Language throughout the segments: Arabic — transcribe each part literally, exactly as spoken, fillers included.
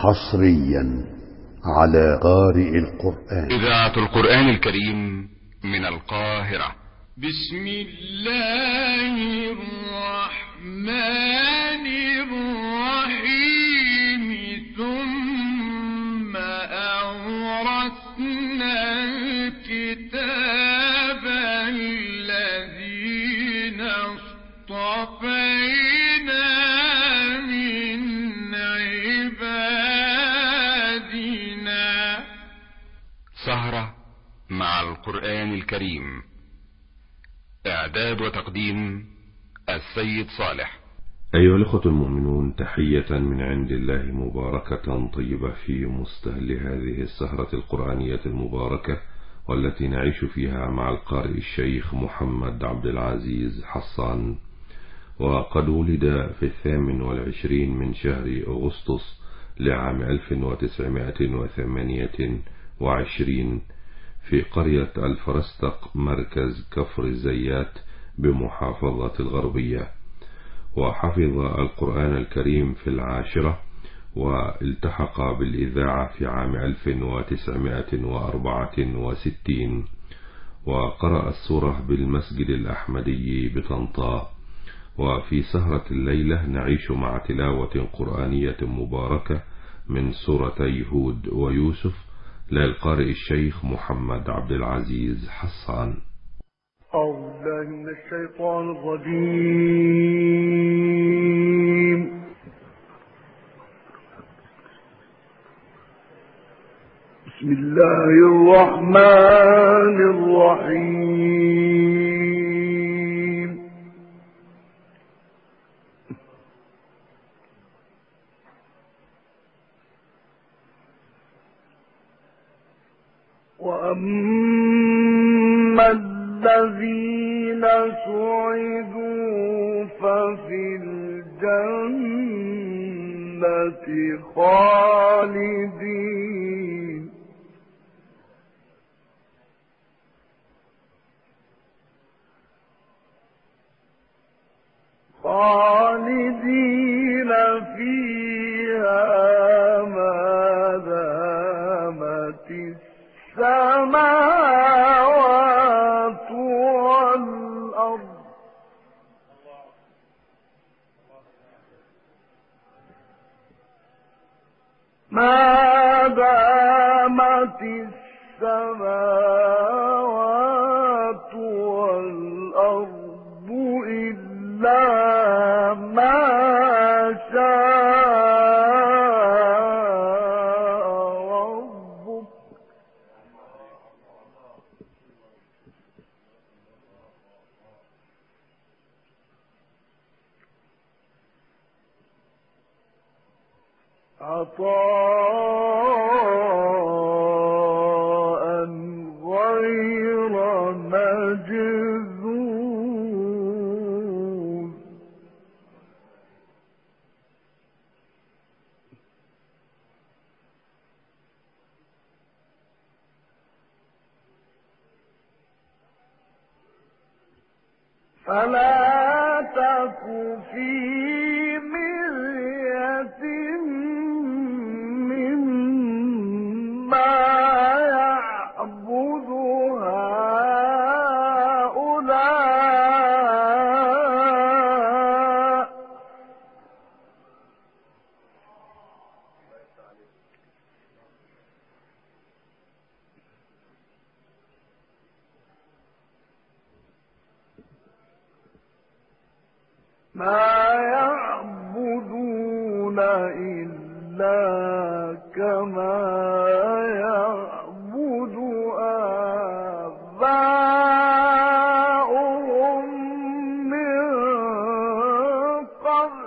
حصريا على قارئ القرآن. إذاعة القرآن الكريم من القاهرة. بسم الله الرحمن الرحيم. ثم أورثنا الكتاب الذين اصطفينا من عبادنا. سهرة مع القرآن الكريم. إعداد وتقديم السيد صالح. أيها الأخوة المؤمنون، تحية من عند الله مباركة طيبة في مستهل هذه السهرة القرآنية المباركة، والتي نعيش فيها مع القارئ الشيخ محمد عبد العزيز حصان. وقد ولد في الثامن والعشرين من شهر أغسطس لعام ألف وتسعمائة وثمانية وعشرين في قرية الفرستق مركز كفر الزيات بمحافظة الغربية، وحفظ القرآن الكريم في العاشرة، والتحق بالإذاعة في عام ألف وتسعمائة وأربعة وستين، وقرأ السورة بالمسجد الأحمدي بطنطا. وفي سهرة الليلة نعيش مع تلاوة قرآنية مباركة من سورتي هود ويوسف للقارئ الشيخ محمد عبد العزيز حصان. أعوذ بالله من الشيطان الرجيم. بسم الله الرحمن الرحيم. وأما الذين سعدوا ففي الجنة خالدين خالدين فيها ما دامت السماوات والأرض ما دامت السماوات والأرض إلا ما شاء ربك عطاء غير مجذوذ. فلا تك في مرية مما يعبد هؤلاء ما يعبدون إلا كما يعبد آباؤهم من قبل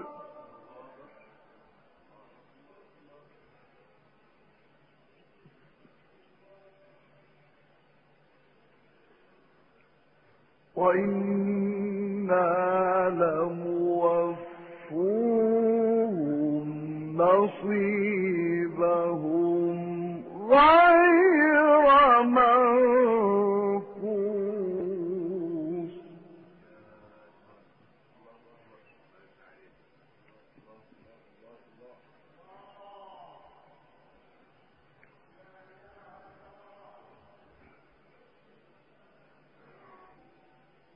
وإنا لموفوهم نصيبهم غير منقوص.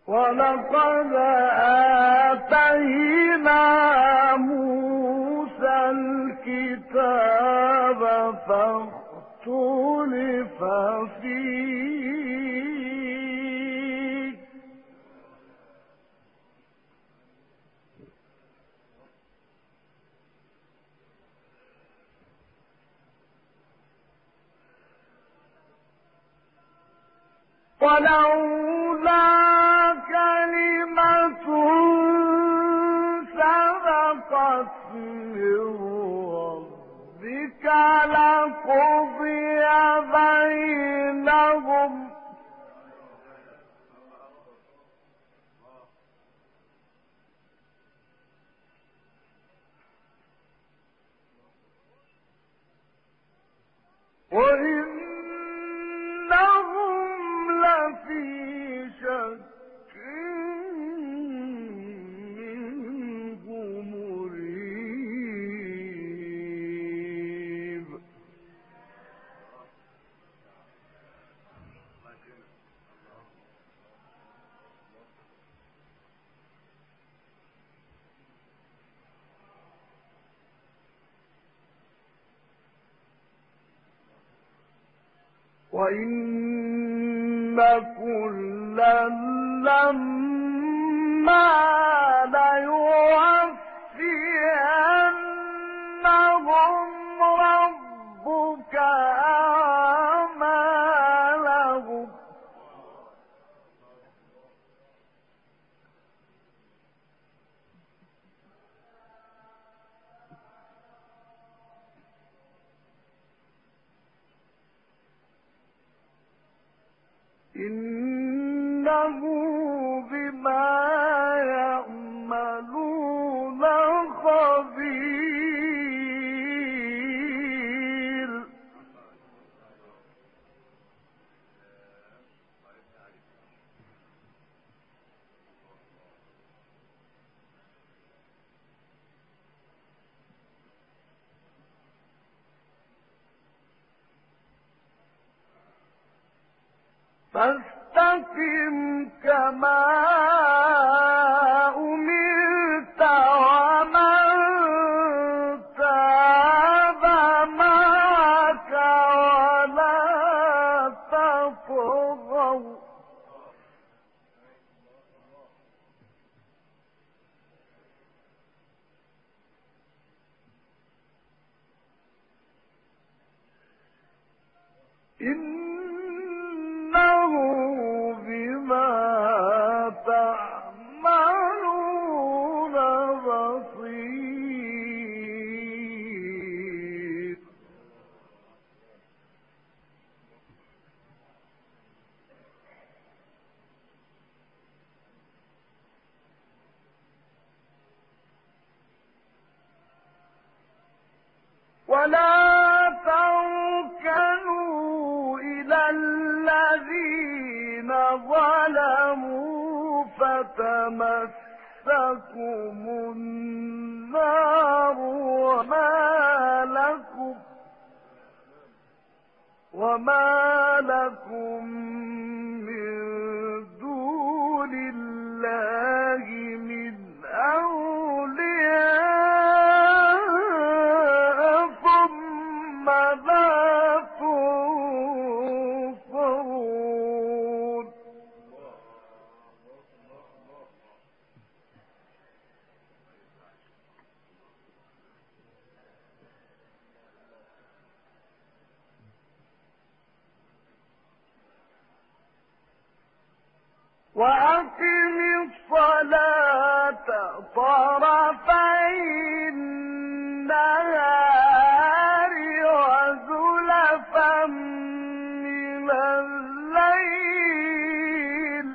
ولقد آتينا موسى الكتاب فاختلف فيه ولولا كلمة سبقت من ربك لقضي بينهم وإنهم لفي شك منه مريب وإن كلا لما ليوفينهم ربك أعمالهم إنه بما يعملون خبير فاستقم كما أمرت ومن تاب معك ولا تطغوا إنه بما تعملون بصير ولا تركنوا إلى الذين ظلموا فتمسكم النار وما لكم وما لكم من دون الله من أولياء ثم لا تنصرون وأقم الصلاة طرفي النهار وزلفا من الليل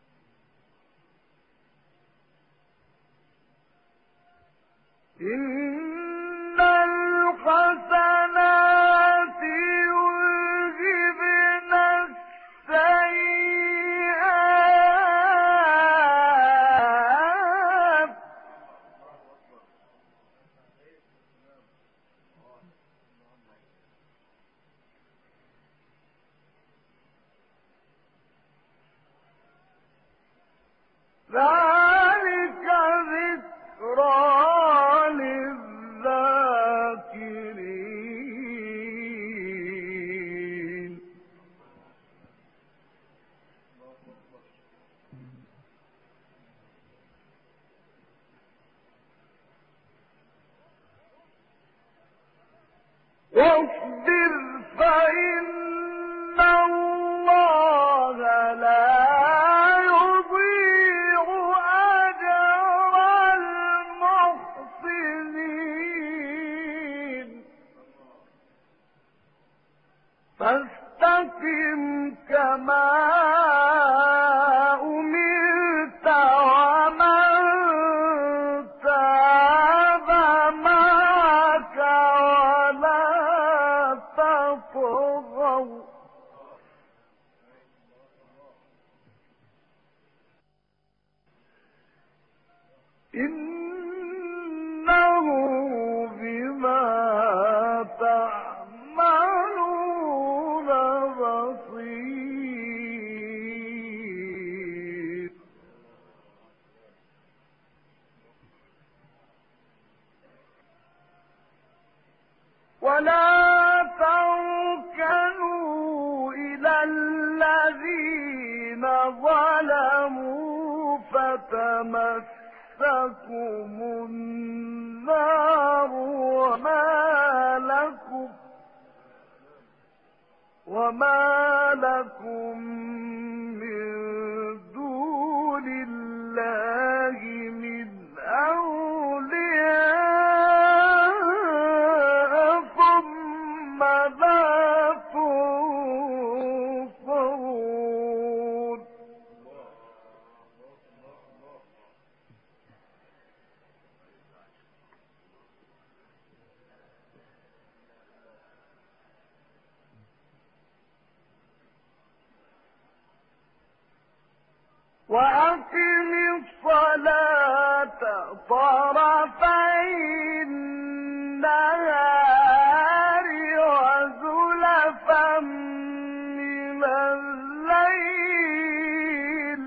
إن كما أمرت ومن تاب معك ولا تطغوا إنه بما تعملون بصير ولا تركنوا إلى الذين ظلموا فتمسكم النار وما لكم وما لكم من دون الله من أولياء ثم لا تنصرون وأقم الصلاة طرفي النهار وزلفا من الليل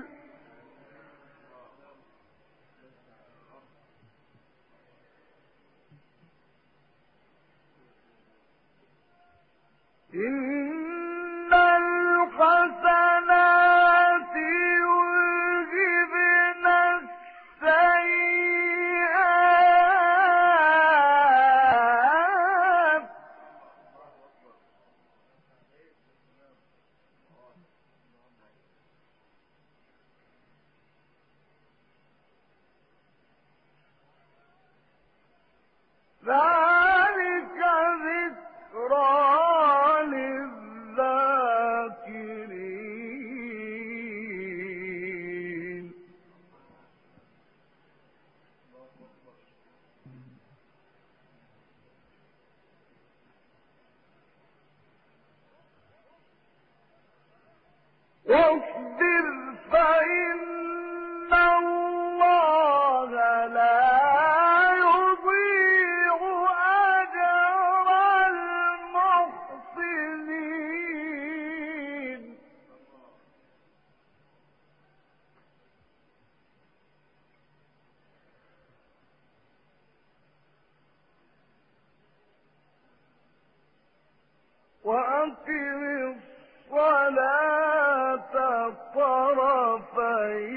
إن الحسنات يذهبن السيئات ذلك ذكرى للذاكرين واصبر فإن الله لا يضيع أجر المحسنين وأقم الصلاة طرفي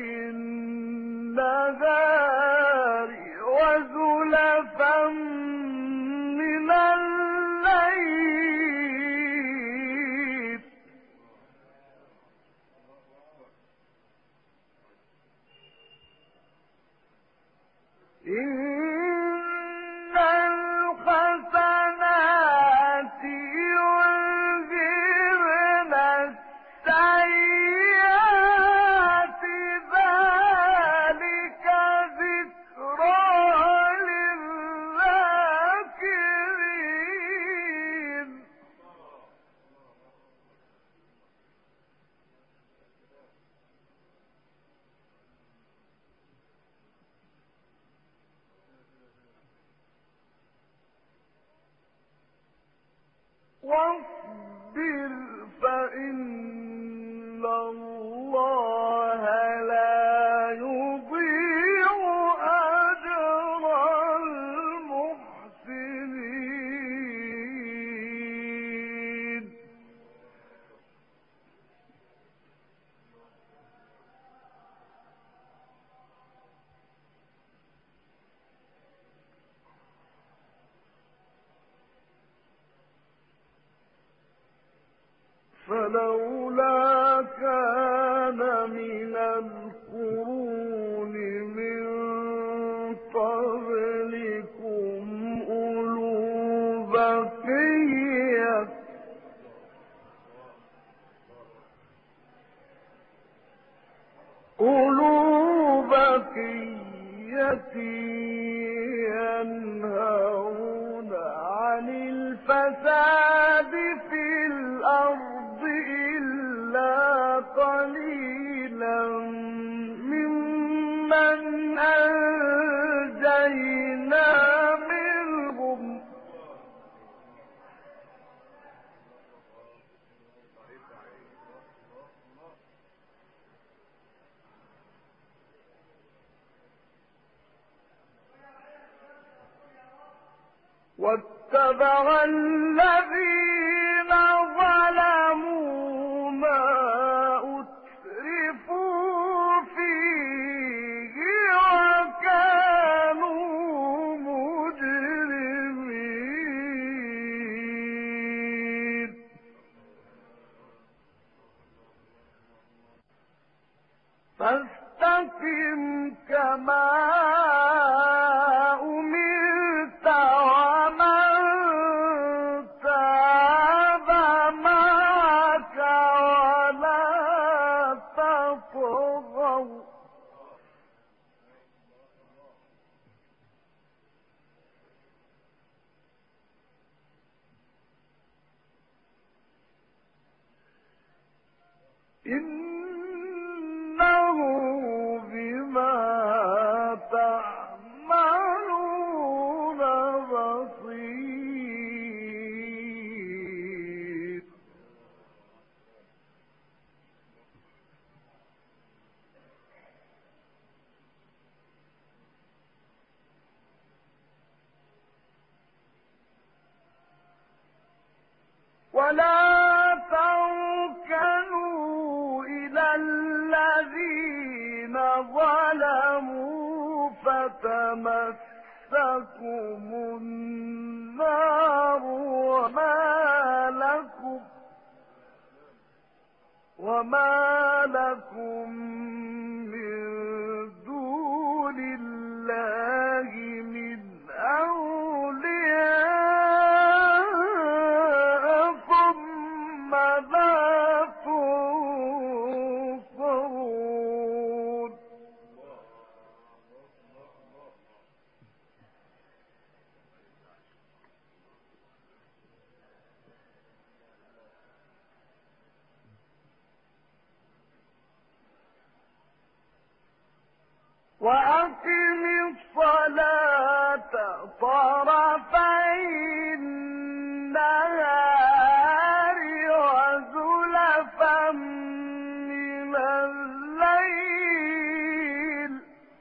النهار وزلفا من الليل إن الحسنات يذهبن السيئات ذلك ذكرى للذاكرين واصبر فإن الله لا يضيع أجر المحسنين فلولا كان من القرون من قبلكم أولو بقية بقية ينهون عن الفساد في الأرض إلا قليلا ممن أنجينا منهم واتبع الذين ظلموا ما أترفوا فيه وكانوا مجرمين فاستقم كما أمرت ومن تاب معك ولا تطغوا إنه بما تعملون بصير ولا تركنوا إلى الذين ظلموا فتمسكم النار وما لكم وما لكم من دون الله من أولياء ثم لا تنصرون وأقم الصلاة طرفي النهار وزلفا من الليل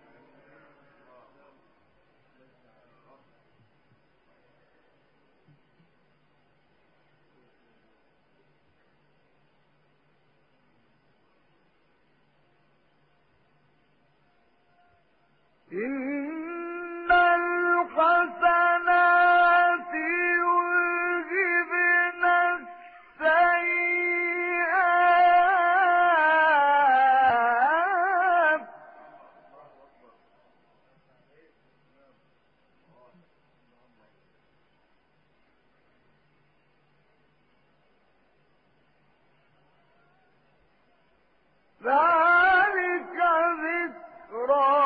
إن الحسنات يذهبن السيئات ذلك ذكرى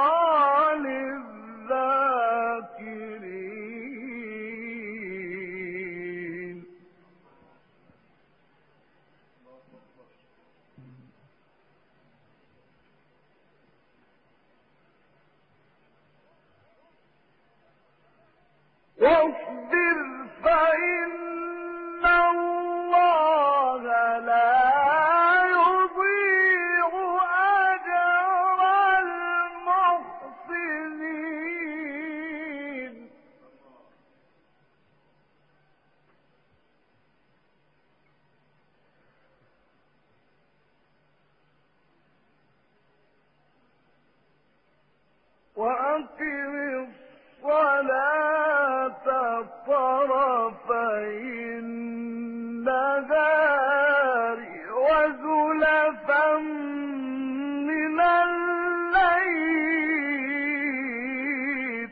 للذاكرين واصبر فإن الله لا يضيع أجر المحسنين وأقم الصلاة طرفي النهار وزلفا من الليل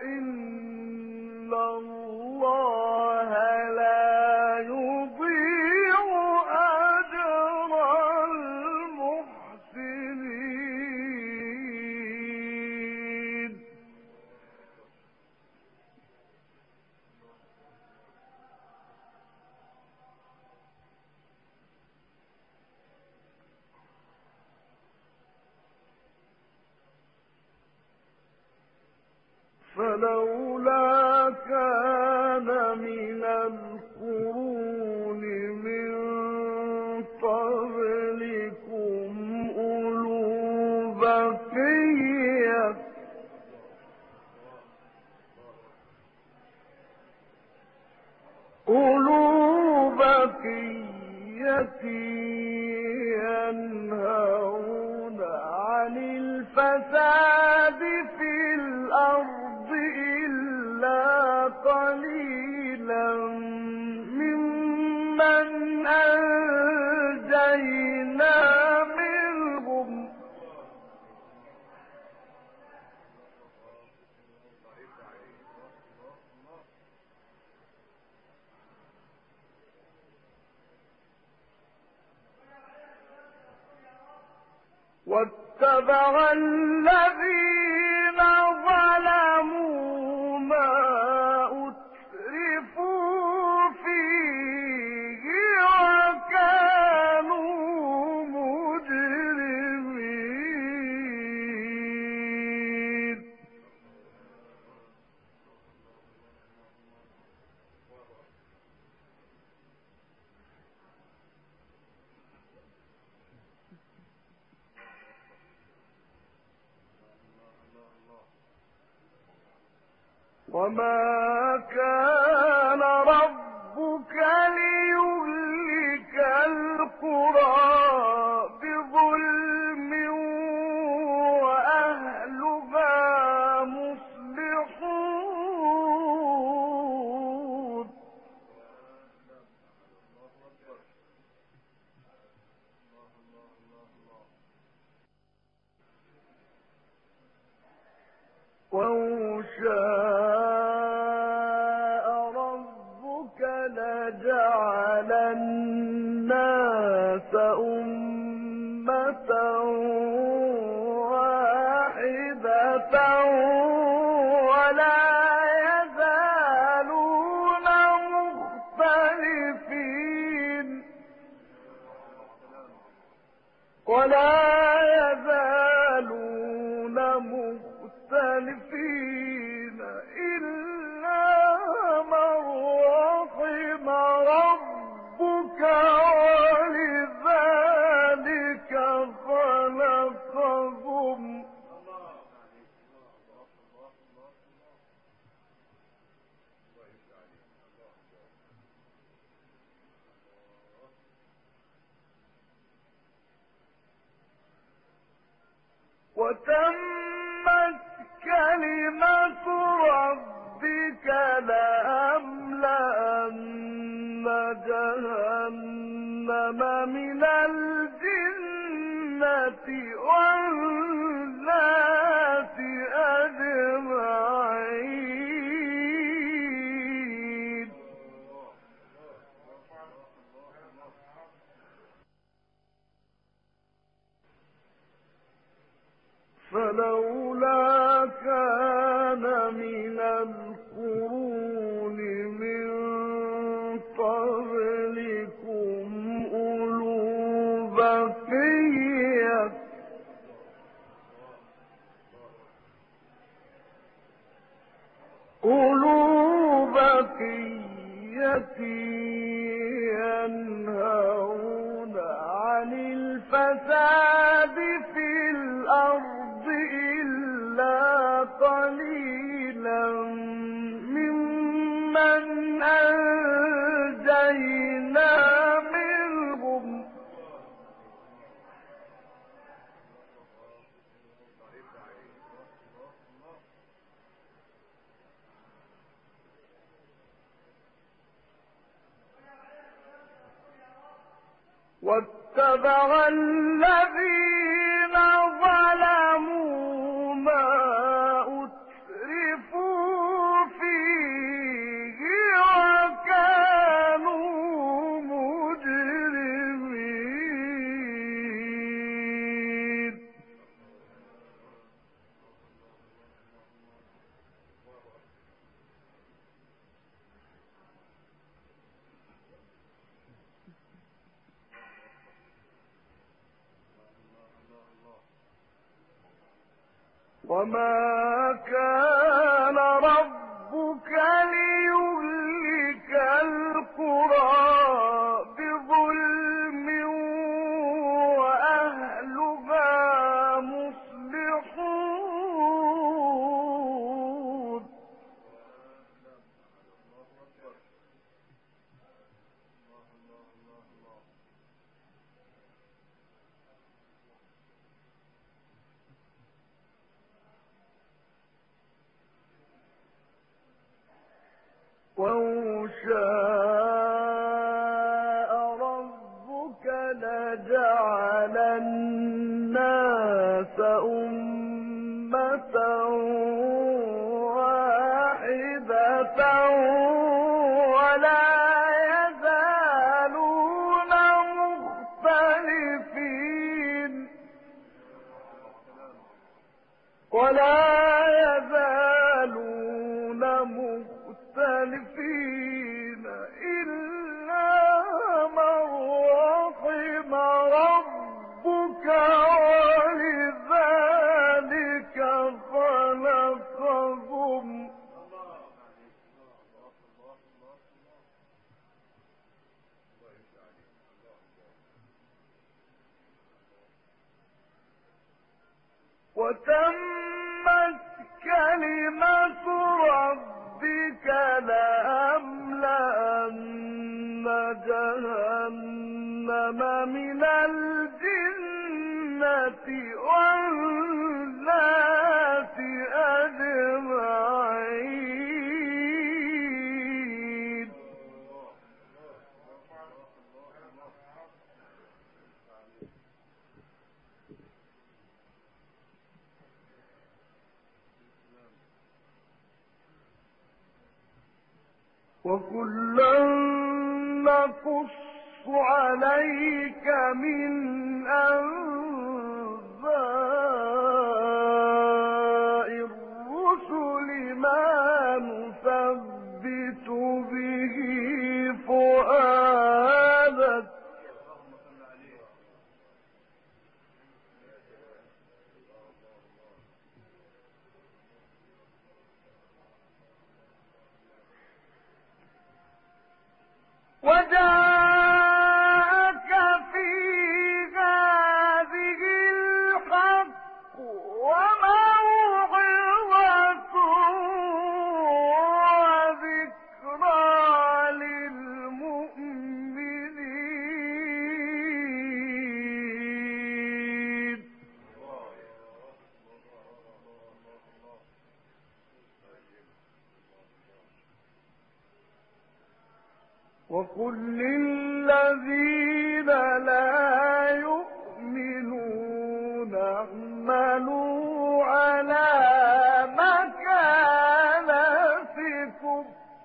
إن الله لا يضيع أجر المحسنين فلولا كان من القرون من قبلكم أولو بقية أولو بقية ينهون عن الفساد في الأرض إلا قليلا ممن أنجينا منهم واتبع الذين ظلموا ما أترفوا فيه وكانوا مجرمين وما كان ربك ليهلك القرى بظلم وأهلها مصلحون وَلَوْ شَاءَ رَبُّكَ لَجَعَلَ النَّاسَ أُمَّةً وَاحِدَةً وَلَا يَزَالُونَ مُخْتَلِفِينَ وَلَا يَزَالُونَ مُخْتَلِفِينَ إِلَّا مَنْ رَحِمَ رَبُّكَ وَلِذَلِكَ خَلَقَهُمْ وتمت كلمة ربك لأملأن جهنم من الجنة والناس أجمعين فلولا كان من القرون من قبلكم أولو بقية أولو بقية ينهون عن الفساد في الأرض إلا قليلا ممن أنجينا منهم واتبع الذين ظلموا ما أترفوا وما كان ربك ليهلك القرى بظلم وأهلها مصلحون ولو شاء ربك لجعل الناس أمة واحدة ولا يزالون مختلفين ولا يزالون مختلفين إلا من رحم ربك ولذلك خلقهم وتمت كلمة ربك لأملأن جهنم من الجنة والناس أجمعين وكلا نقص عليك من أنباء الرسل ما نثبت به فؤادك وجاءك في هذه الحق وموعظة وذكرى للمؤمنين وقل للذين لا يؤمنون اعملوا على مكانتكم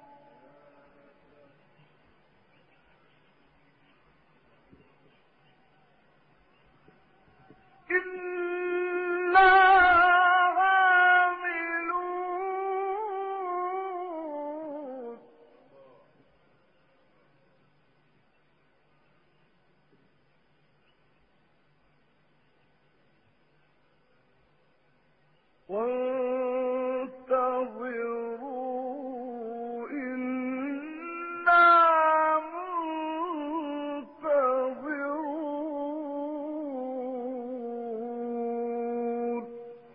إنا عاملون وانتظروا إنا منتظرون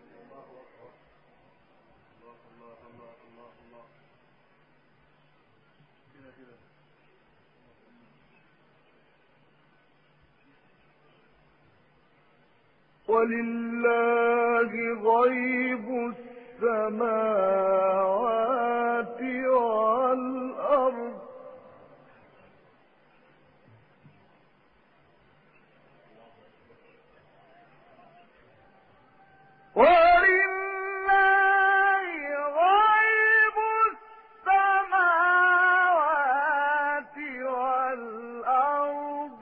ولله غيب السماوات والأرض ولله غيب السماوات والأرض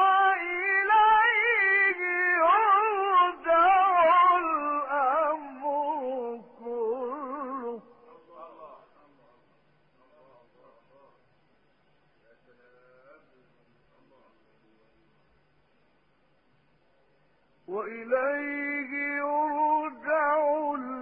وإليه يرجع الأمر كله وإليه يرجع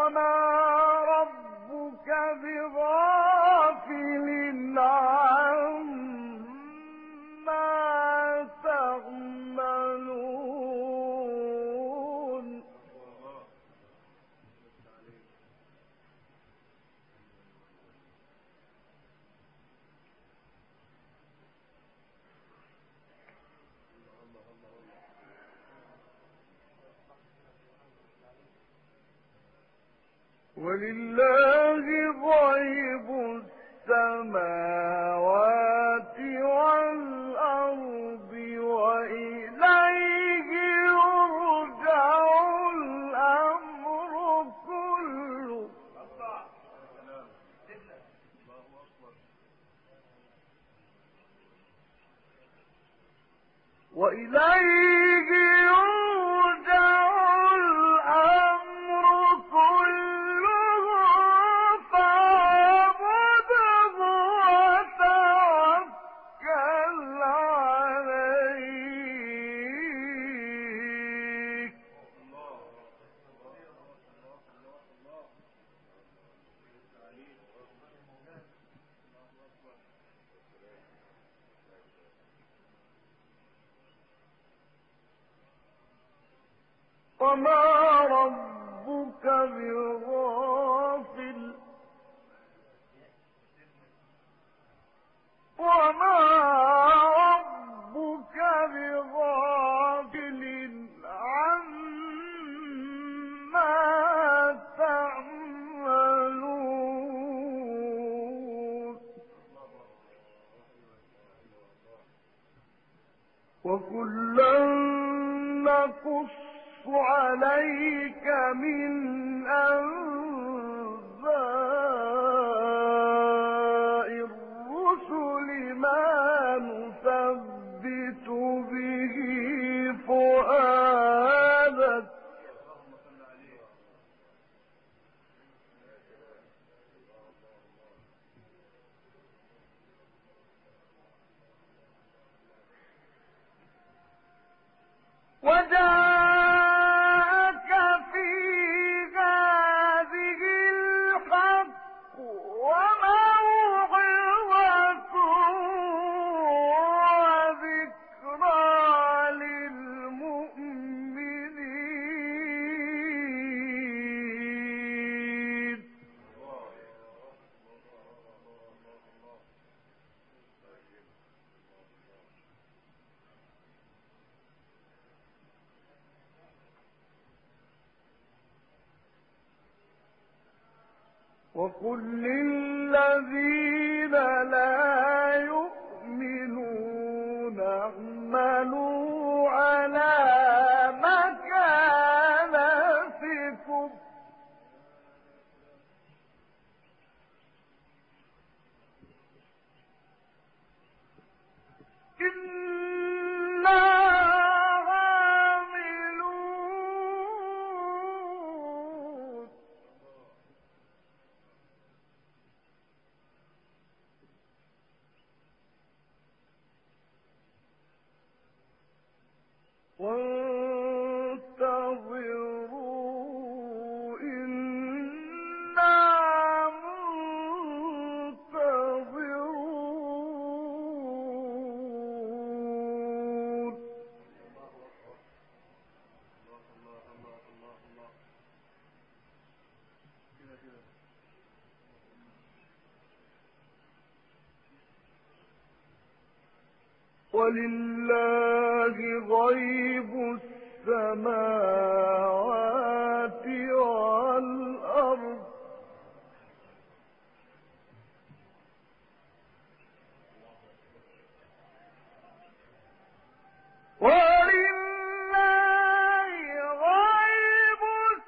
وما ربك بغافل عما تعملون ولله غيب السماوات والأرض وإليه يرجع الأمر كله وإليه يرجع الأمر كله فاعبده وتوكل عليه وما ربك بغافل وما ربك بغافل عما تعملون وكلا نقص عليك من أنباء الرسل ما نثبت به فؤادك وجاءك في هذه الحق وموعظة وذكرى للمؤمنين وقل للذين لا يؤمنون اعملوا على مكانتكم إنا عاملون وانتظروا إنا منتظرون ولله غيب السماوات والأرض ولله غيب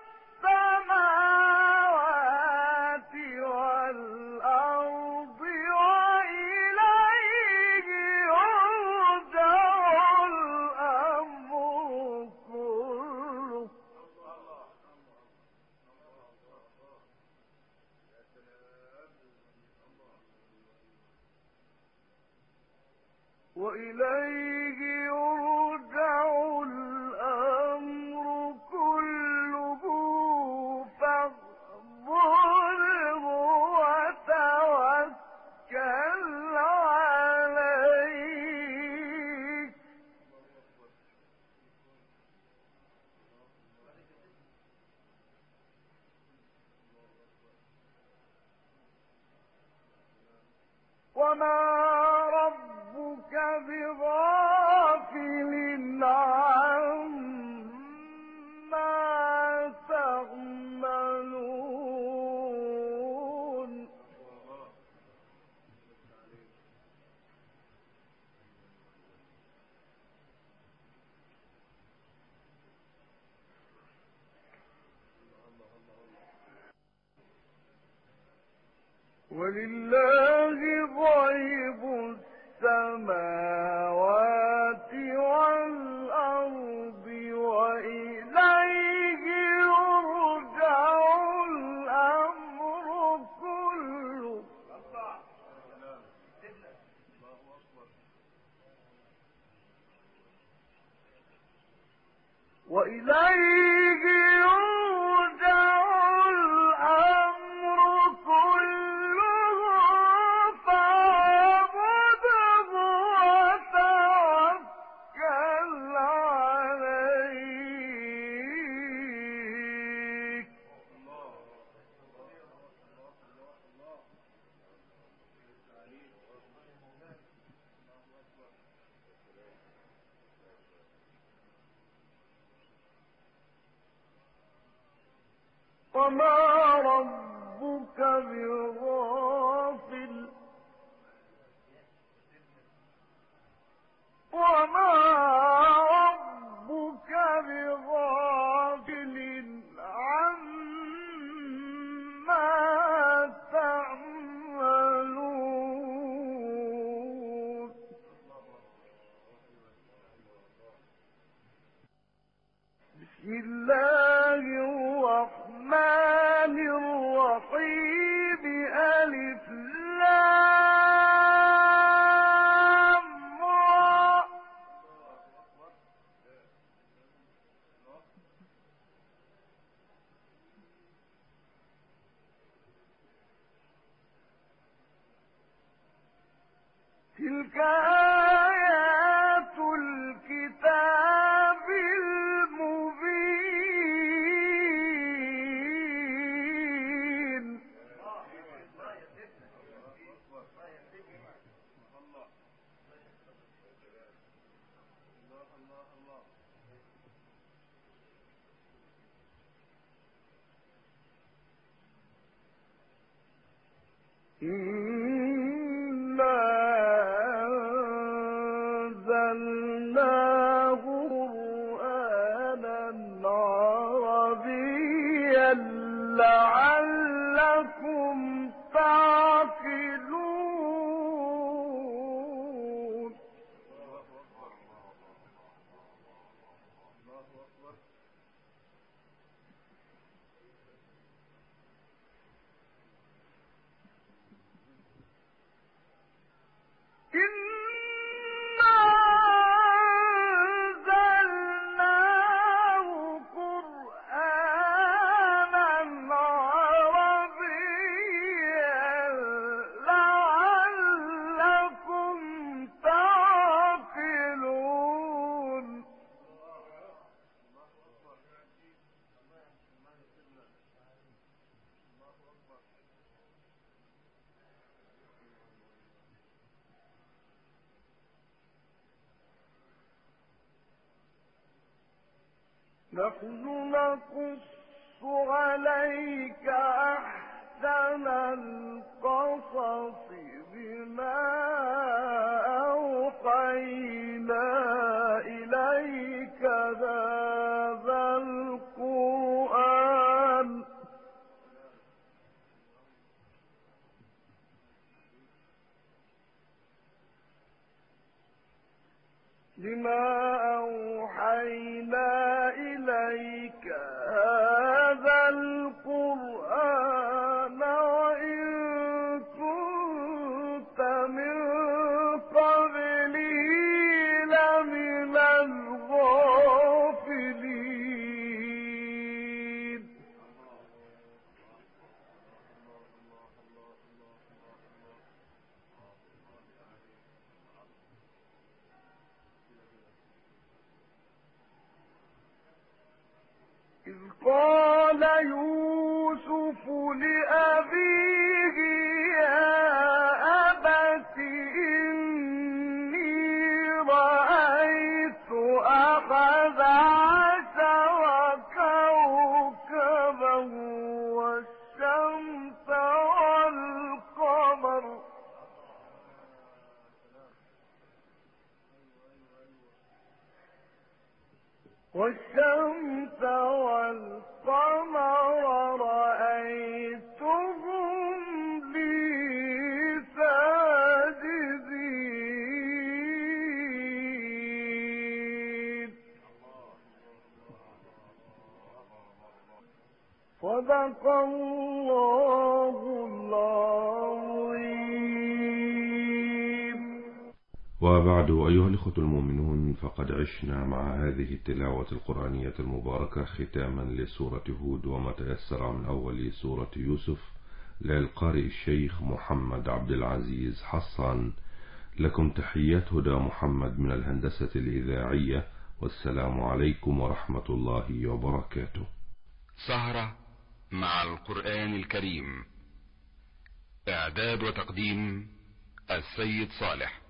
السماوات والأرض وإليه يرجع الأمر كله وإليه يرجع الأمر كله فاعبده وما ربك بغافل عما تعملون ولله غيب السماوات والأرض وإليه يرجع الأمر كله وإليه يرجع الأمر كله فاعبده وتوكل عليه وما ربك بغافل وما ربك بغافل عما تعملون بسم الله الرحمن الرحيم ألف لام را تلك آيات الكتاب المبين إنا أنزلناه قرآنا عربيا لعلكم تعقلون إنا أنزلناه قرآنا عربيا لعلكم تعقلون نحن نقص عليك أحسن القصص بما أوحينا إليك هذا القرآن بما أوحينا إليك هذا القرآن وإن كنت من قبله لمن الغافلين إذ قال يوسف لأبيه يا أبت واتخذ عشر كوكبا والشمس والقمر والشمس والقمر رأيتهم لي ساجدين صدق الله العظيم. وبعد أيها الإخوة المؤمنون، فقد عشنا مع هذه التلاوة القرآنية المباركة ختاما لسورة هود وما تيسر من أول سورة يوسف للقارئ الشيخ محمد عبد العزيز حصان. لكم تحيات هدى محمد من الهندسة الإذاعية، والسلام عليكم ورحمة الله وبركاته. سهرة مع القرآن الكريم، إعداد وتقديم السيد صالح.